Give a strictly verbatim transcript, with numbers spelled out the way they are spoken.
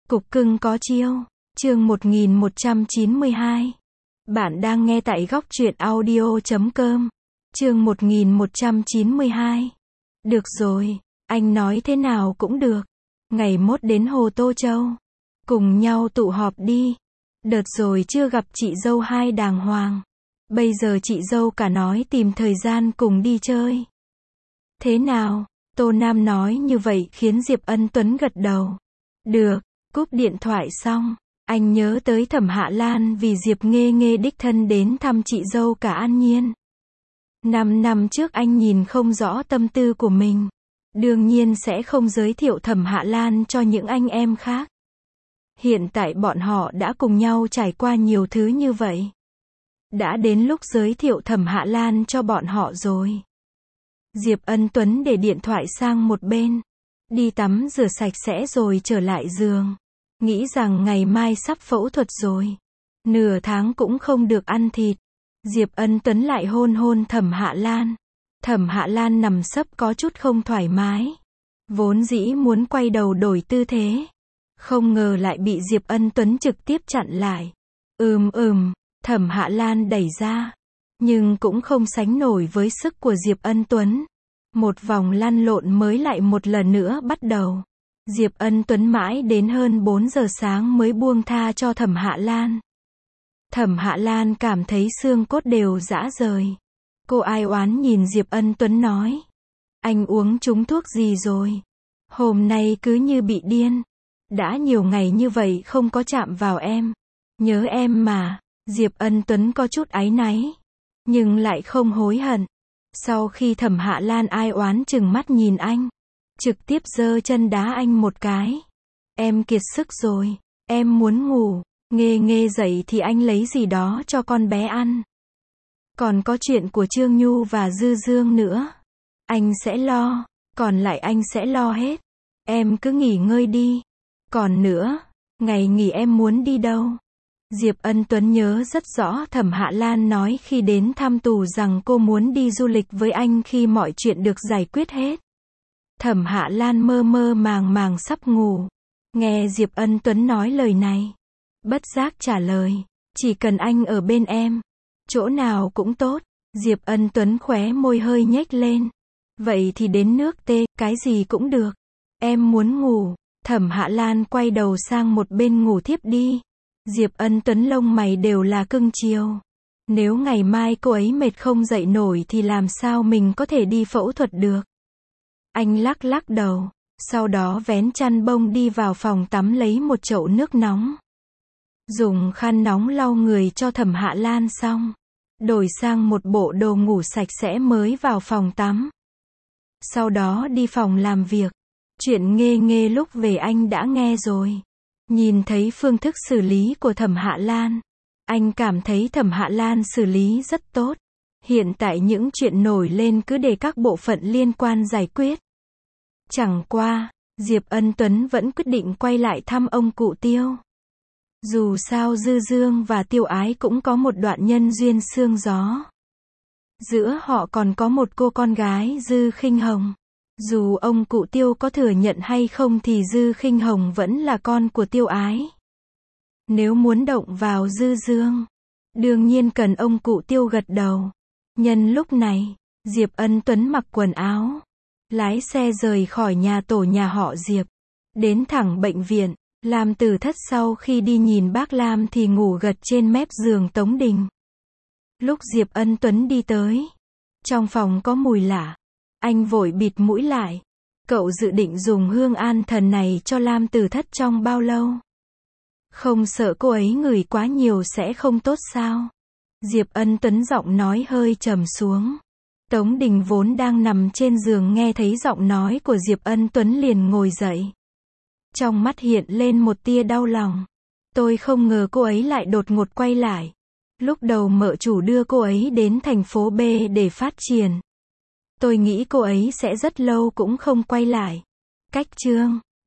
Cục cưng có chiêu. Chương một nghìn một trăm chín mươi hai. Bạn đang nghe tại góc truyện audio chấm com. Chương một nghìn một trăm chín mươi hai. Được rồi, anh nói thế nào cũng được. Ngày mốt đến Hồ Tô Châu. Cùng nhau tụ họp đi. Đợt rồi chưa gặp chị dâu hai đàng hoàng. Bây giờ chị dâu cả nói tìm thời gian cùng đi chơi. Thế nào? Tô Nam nói như vậy khiến Diệp Ân Tuấn gật đầu. Được. Cúp điện thoại xong, anh nhớ tới Thẩm Hạ Lan vì Diệp Nghê Nghê đích thân đến thăm chị dâu cả An Nhiên. Năm năm trước anh nhìn không rõ tâm tư của mình. Đương nhiên sẽ không giới thiệu Thẩm Hạ Lan cho những anh em khác. Hiện tại bọn họ đã cùng nhau trải qua nhiều thứ như vậy. Đã đến lúc giới thiệu Thẩm Hạ Lan cho bọn họ rồi. Diệp Ân Tuấn để điện thoại sang một bên. Đi tắm rửa sạch sẽ rồi trở lại giường. Nghĩ rằng ngày mai sắp phẫu thuật rồi. Nửa tháng cũng không được ăn thịt. Diệp Ân Tuấn lại hôn hôn Thẩm Hạ Lan. Thẩm Hạ Lan nằm sấp có chút không thoải mái. Vốn dĩ muốn quay đầu đổi tư thế. Không ngờ lại bị Diệp Ân Tuấn trực tiếp chặn lại. Ừm ừm, Thẩm Hạ Lan đẩy ra. Nhưng cũng không sánh nổi với sức của Diệp Ân Tuấn. Một vòng lăn lộn mới lại một lần nữa bắt đầu. Diệp Ân Tuấn mãi đến hơn bốn giờ sáng mới buông tha cho Thẩm Hạ Lan. Thẩm Hạ Lan cảm thấy xương cốt đều rã rời. Cô ai oán nhìn Diệp Ân Tuấn nói. Anh uống trúng thuốc gì rồi? Hôm nay cứ như bị điên. Đã nhiều ngày như vậy không có chạm vào em. Nhớ em mà. Diệp Ân Tuấn có chút áy náy. Nhưng lại không hối hận. Sau khi Thẩm Hạ Lan ai oán chừng mắt nhìn anh. Trực tiếp giơ chân đá anh một cái. Em kiệt sức rồi. Em muốn ngủ. Nghê Nghê dậy thì anh lấy gì đó cho con bé ăn. Còn có chuyện của Trương Nhu và Dư Dương nữa. Anh sẽ lo. Còn lại anh sẽ lo hết. Em cứ nghỉ ngơi đi. Còn nữa, ngày nghỉ em muốn đi đâu? Diệp Ân Tuấn nhớ rất rõ Thẩm Hạ Lan nói khi đến thăm tù rằng cô muốn đi du lịch với anh khi mọi chuyện được giải quyết hết. Thẩm Hạ Lan mơ mơ màng màng sắp ngủ. Nghe Diệp Ân Tuấn nói lời này. Bất giác trả lời. Chỉ cần anh ở bên em. Chỗ nào cũng tốt. Diệp Ân Tuấn khóe môi hơi nhếch lên. Vậy thì đến nước T, cái gì cũng được. Em muốn ngủ. Thẩm Hạ Lan quay đầu sang một bên ngủ thiếp đi. Diệp Ân Tuấn lông mày đều là cưng chiều. Nếu ngày mai cô ấy mệt không dậy nổi thì làm sao mình có thể đi phẫu thuật được. Anh lắc lắc đầu. Sau đó vén chăn bông đi vào phòng tắm lấy một chậu nước nóng. Dùng khăn nóng lau người cho Thẩm Hạ Lan xong. Đổi sang một bộ đồ ngủ sạch sẽ mới vào phòng tắm. Sau đó đi phòng làm việc. Chuyện Nghê Nghê lúc về anh đã nghe rồi. Nhìn thấy phương thức xử lý của Thẩm Hạ Lan. Anh cảm thấy Thẩm Hạ Lan xử lý rất tốt. Hiện tại những chuyện nổi lên cứ để các bộ phận liên quan giải quyết. Chẳng qua, Diệp Ân Tuấn vẫn quyết định quay lại thăm ông cụ Tiêu. Dù sao Dư Dương và Tiêu Ái cũng có một đoạn nhân duyên xương gió. Giữa họ còn có một cô con gái Dư Khinh Hồng. Dù ông cụ Tiêu có thừa nhận hay không thì Dư Khinh Hồng vẫn là con của Tiêu Ái. Nếu muốn động vào Dư Dương, đương nhiên cần ông cụ Tiêu gật đầu. Nhân lúc này, Diệp Ân Tuấn mặc quần áo, lái xe rời khỏi nhà tổ nhà họ Diệp, đến thẳng bệnh viện. Lam Tử Thất sau khi đi nhìn bác Lam thì ngủ gật trên mép giường Tống Đình. Lúc Diệp Ân Tuấn đi tới, trong phòng có mùi lạ. Anh vội bịt mũi lại. Cậu dự định dùng hương an thần này cho Lam Tử Thất trong bao lâu? Không sợ cô ấy ngửi quá nhiều sẽ không tốt sao? Diệp Ân Tuấn giọng nói hơi trầm xuống. Tống Đình vốn đang nằm trên giường nghe thấy giọng nói của Diệp Ân Tuấn liền ngồi dậy. Trong mắt hiện lên một tia đau lòng. Tôi không ngờ cô ấy lại đột ngột quay lại. Lúc đầu mợ chủ đưa cô ấy đến thành phố B để phát triển. Tôi nghĩ cô ấy sẽ rất lâu cũng không quay lại. Cách chương